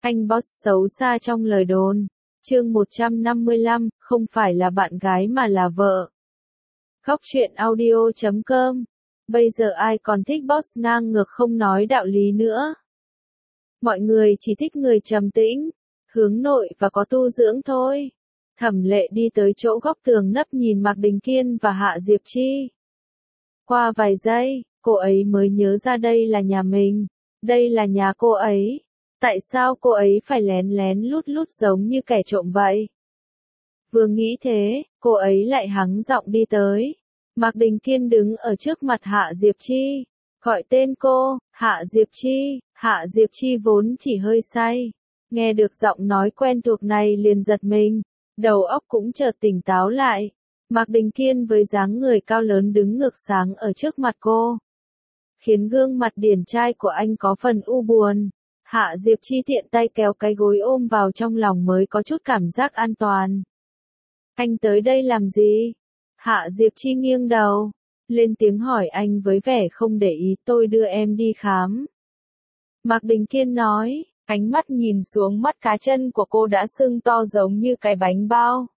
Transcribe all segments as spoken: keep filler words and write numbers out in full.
Anh boss xấu xa trong lời đồn. Chương một trăm năm mươi lăm, không phải là bạn gái mà là vợ. Góc truyện audio chấm com. Bây giờ ai còn thích boss ngang ngược không nói đạo lý nữa. Mọi người chỉ thích người trầm tĩnh, hướng nội và có tu dưỡng thôi. Thẩm Lệ đi tới chỗ góc tường nấp nhìn Mạc Đình Kiên và Hạ Diệp Chi. Qua vài giây, cô ấy mới nhớ ra đây là nhà mình. Đây là nhà cô ấy. Tại sao cô ấy phải lén lén lút lút giống như kẻ trộm vậy? Vừa nghĩ thế, cô ấy lại hắng giọng đi tới. Mạc Đình Kiên đứng ở trước mặt Hạ Diệp Chi. Gọi tên cô, Hạ Diệp Chi. Hạ Diệp Chi vốn chỉ hơi say. Nghe được giọng nói quen thuộc này liền giật mình. Đầu óc cũng chợt tỉnh táo lại. Mạc Đình Kiên với dáng người cao lớn đứng ngược sáng ở trước mặt cô. Khiến gương mặt điển trai của anh có phần u buồn. Hạ Diệp Chi tiện tay kéo cái gối ôm vào trong lòng mới có chút cảm giác an toàn. Anh tới đây làm gì? Hạ Diệp Chi nghiêng đầu, lên tiếng hỏi anh với vẻ không để ý. Tôi đưa em đi khám. Mạc Đình Kiên nói, ánh mắt nhìn xuống mắt cá chân của cô đã sưng to giống như cái bánh bao.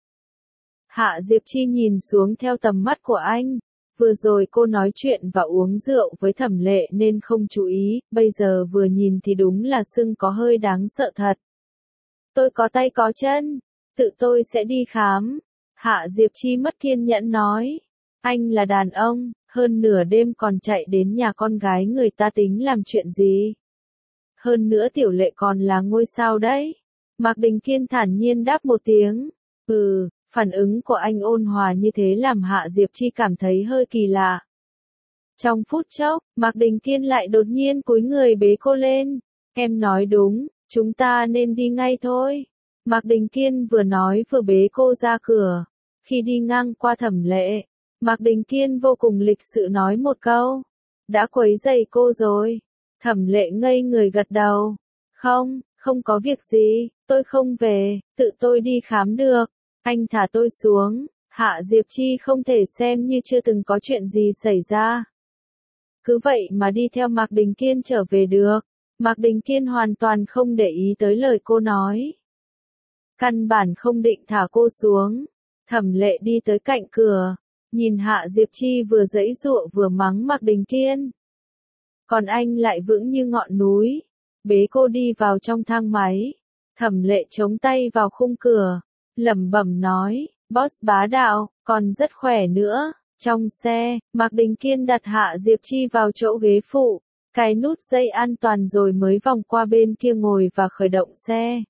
Hạ Diệp Chi nhìn xuống theo tầm mắt của anh. Vừa rồi cô nói chuyện và uống rượu với Thẩm Lệ nên không chú ý, bây giờ vừa nhìn thì đúng là sưng có hơi đáng sợ thật. Tôi có tay có chân, tự tôi sẽ đi khám. Hạ Diệp Chi mất kiên nhẫn nói. Anh là đàn ông, hơn nửa đêm còn chạy đến nhà con gái người ta tính làm chuyện gì? Hơn nữa Tiểu Lệ còn là ngôi sao đấy. Mạc Đình Kiên thản nhiên đáp một tiếng. Ừ. Phản ứng của anh ôn hòa như thế làm Hạ Diệp Chi cảm thấy hơi kỳ lạ. Trong phút chốc, Mạc Đình Kiên lại đột nhiên cúi người bế cô lên. Em nói đúng, chúng ta nên đi ngay thôi. Mạc Đình Kiên vừa nói vừa bế cô ra cửa. Khi đi ngang qua Thẩm Lệ, Mạc Đình Kiên vô cùng lịch sự nói một câu. Đã quấy rầy cô rồi. Thẩm Lệ ngây người gật đầu. Không, không có việc gì, tôi không về, tự tôi đi khám được. Anh thả tôi xuống. Hạ Diệp Chi không thể xem như chưa từng có chuyện gì xảy ra. Cứ vậy mà đi theo Mạc Đình Kiên trở về được. Mạc Đình Kiên hoàn toàn không để ý tới lời cô nói. Căn bản không định thả cô xuống. Thẩm Lệ đi tới cạnh cửa. Nhìn Hạ Diệp Chi vừa giãy giụa vừa mắng Mạc Đình Kiên. Còn anh lại vững như ngọn núi. Bế cô đi vào trong thang máy. Thẩm Lệ chống tay vào khung cửa. Lẩm bẩm nói, boss bá đạo, còn rất khỏe nữa. Trong xe, Mạc Đình Kiên đặt Hạ Diệp Chi vào chỗ ghế phụ, cài nút dây an toàn rồi mới vòng qua bên kia ngồi và khởi động xe.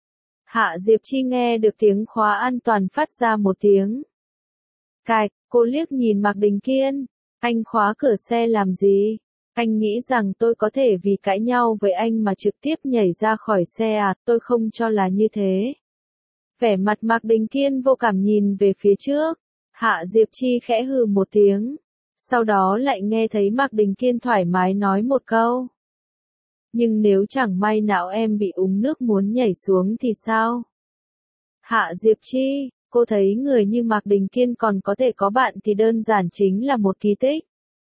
Hạ Diệp Chi nghe được tiếng khóa an toàn phát ra một tiếng cạch, cô liếc nhìn Mạc Đình Kiên, anh khóa cửa xe làm gì? Anh nghĩ rằng tôi có thể vì cãi nhau với anh mà trực tiếp nhảy ra khỏi xe à? Tôi không cho là như thế. Vẻ mặt Mạc Đình Kiên vô cảm nhìn về phía trước. Hạ Diệp Chi khẽ hừ một tiếng. Sau đó lại nghe thấy Mạc Đình Kiên thoải mái nói một câu. Nhưng nếu chẳng may nào em bị úng nước muốn nhảy xuống thì sao? Hạ Diệp Chi, cô thấy người như Mạc Đình Kiên còn có thể có bạn thì đơn giản chính là một kỳ tích.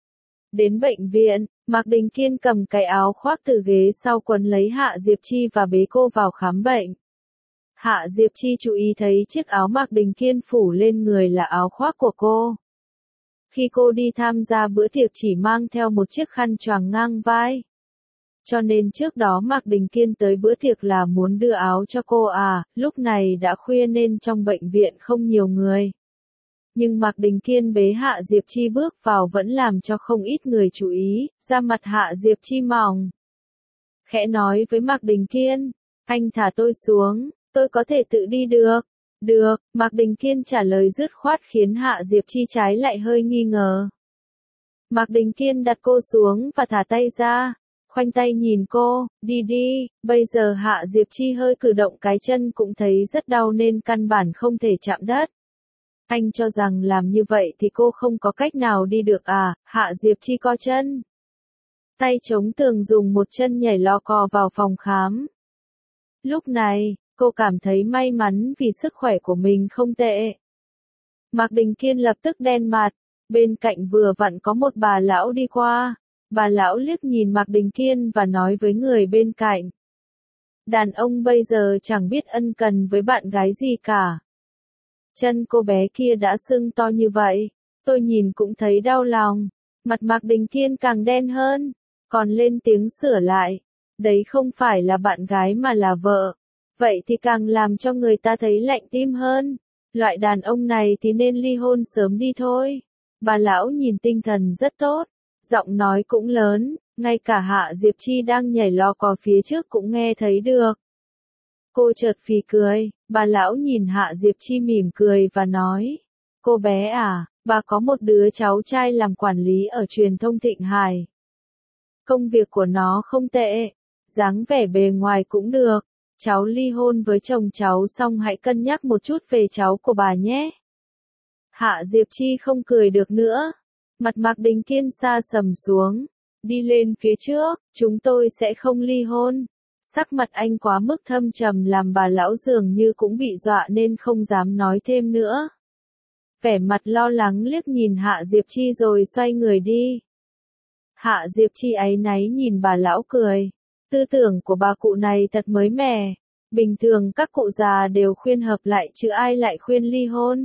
Đến bệnh viện, Mạc Đình Kiên cầm cái áo khoác từ ghế sau quấn lấy Hạ Diệp Chi và bế cô vào khám bệnh. Hạ Diệp Chi chú ý thấy chiếc áo Mạc Đình Kiên phủ lên người là áo khoác của cô. Khi cô đi tham gia bữa tiệc chỉ mang theo một chiếc khăn choàng ngang vai. Cho nên trước đó Mạc Đình Kiên tới bữa tiệc là muốn đưa áo cho cô à, lúc này đã khuya nên trong bệnh viện không nhiều người. Nhưng Mạc Đình Kiên bế Hạ Diệp Chi bước vào vẫn làm cho không ít người chú ý, da mặt Hạ Diệp Chi mỏng. Khẽ nói với Mạc Đình Kiên, anh thả tôi xuống. Tôi có thể tự đi được. Được, Mạc Đình Kiên trả lời dứt khoát khiến Hạ Diệp Chi trái lại hơi nghi ngờ. Mạc Đình Kiên đặt cô xuống và thả tay ra. Khoanh tay nhìn cô, đi đi, bây giờ Hạ Diệp Chi hơi cử động cái chân cũng thấy rất đau nên căn bản không thể chạm đất. Anh cho rằng làm như vậy thì cô không có cách nào đi được à? Hạ Diệp Chi co chân. Tay chống tường dùng một chân nhảy lò cò vào phòng khám. Lúc này, cô cảm thấy may mắn vì sức khỏe của mình không tệ. Mạc Đình Kiên lập tức đen mặt, bên cạnh vừa vặn có một bà lão đi qua. Bà lão liếc nhìn Mạc Đình Kiên và nói với người bên cạnh. Đàn ông bây giờ chẳng biết ân cần với bạn gái gì cả. Chân cô bé kia đã sưng to như vậy, tôi nhìn cũng thấy đau lòng. Mặt Mạc Đình Kiên càng đen hơn, còn lên tiếng sửa lại. Đấy không phải là bạn gái mà là vợ. Vậy thì càng làm cho người ta thấy lạnh tim hơn. Loại đàn ông này thì nên ly hôn sớm đi thôi. Bà lão nhìn tinh thần rất tốt, giọng nói cũng lớn, ngay cả Hạ Diệp Chi đang nhảy lò cò phía trước cũng nghe thấy được. Cô chợt phì cười, bà lão nhìn Hạ Diệp Chi mỉm cười và nói, cô bé à, bà có một đứa cháu trai làm quản lý ở truyền thông Thịnh Hải. Công việc của nó không tệ, dáng vẻ bề ngoài cũng được. Cháu ly hôn với chồng cháu xong hãy cân nhắc một chút về cháu của bà nhé. Hạ Diệp Chi không cười được nữa. Mặt Mạc Đình Kiên sa sầm xuống. Đi lên phía trước, chúng tôi sẽ không ly hôn. Sắc mặt anh quá mức thâm trầm làm bà lão dường như cũng bị dọa nên không dám nói thêm nữa. Vẻ mặt lo lắng liếc nhìn Hạ Diệp Chi rồi xoay người đi. Hạ Diệp Chi áy náy nhìn bà lão cười. Tư tưởng của bà cụ này thật mới mẻ. Bình thường các cụ già đều khuyên hợp lại chứ ai lại khuyên ly hôn.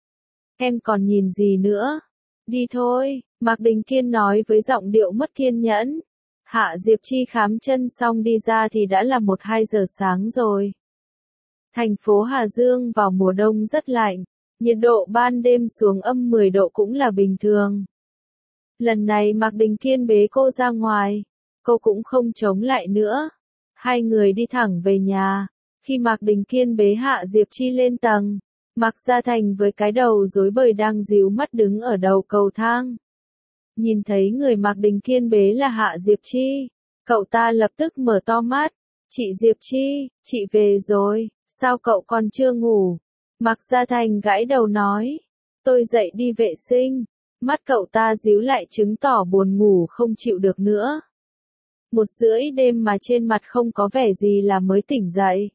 Em còn nhìn gì nữa? Đi thôi, Mạc Đình Kiên nói với giọng điệu mất kiên nhẫn. Hạ Diệp Chi khám chân xong đi ra thì đã là một hai giờ sáng rồi. Thành phố Hà Dương vào mùa đông rất lạnh, nhiệt độ ban đêm xuống âm mười độ cũng là bình thường. Lần này Mạc Đình Kiên bế cô ra ngoài, cô cũng không chống lại nữa. Hai người đi thẳng về nhà. Khi Mạc Đình Kiên bế Hạ Diệp Chi lên tầng, Mạc Gia Thành với cái đầu rối bời đang díu mắt đứng ở đầu cầu thang. Nhìn thấy người Mạc Đình Kiên bế là Hạ Diệp Chi, cậu ta lập tức mở to mắt. Chị Diệp Chi, chị về rồi, sao cậu còn chưa ngủ? Mạc Gia Thành gãi đầu nói, tôi dậy đi vệ sinh. Mắt cậu ta díu lại chứng tỏ buồn ngủ không chịu được nữa. Một rưỡi đêm mà trên mặt không có vẻ gì là mới tỉnh dậy.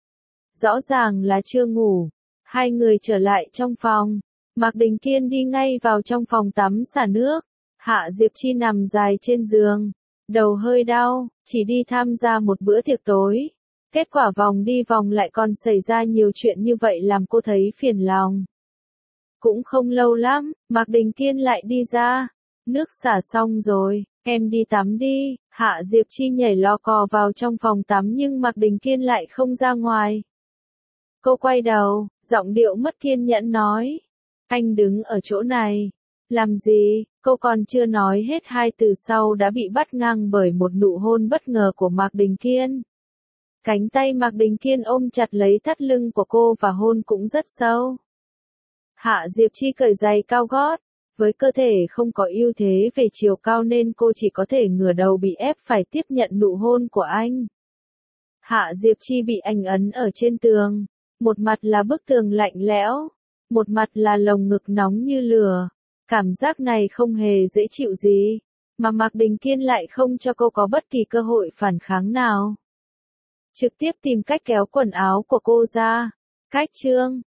Rõ ràng là chưa ngủ. Hai người trở lại trong phòng. Mạc Đình Kiên đi ngay vào trong phòng tắm xả nước. Hạ Diệp Chi nằm dài trên giường. Đầu hơi đau, chỉ đi tham gia một bữa tiệc tối. Kết quả vòng đi vòng lại còn xảy ra nhiều chuyện như vậy làm cô thấy phiền lòng. Cũng không lâu lắm, Mạc Đình Kiên lại đi ra. Nước xả xong rồi, em đi tắm đi. Hạ Diệp Chi nhảy lò cò vào trong phòng tắm nhưng Mạc Đình Kiên lại không ra ngoài. Cô quay đầu, giọng điệu mất kiên nhẫn nói. Anh đứng ở chỗ này. Làm gì? Cô còn chưa nói hết hai từ sau đã bị bắt ngang bởi một nụ hôn bất ngờ của Mạc Đình Kiên. Cánh tay Mạc Đình Kiên ôm chặt lấy thắt lưng của cô và hôn cũng rất sâu. Hạ Diệp Chi cởi giày cao gót. Với cơ thể không có ưu thế về chiều cao nên cô chỉ có thể ngửa đầu bị ép phải tiếp nhận nụ hôn của anh. Hạ Diệp Chi bị anh ấn ở trên tường. Một mặt là bức tường lạnh lẽo. Một mặt là lồng ngực nóng như lửa. Cảm giác này không hề dễ chịu gì. Mà Mạc Đình Kiên lại không cho cô có bất kỳ cơ hội phản kháng nào. Trực tiếp tìm cách kéo quần áo của cô ra. Cách chương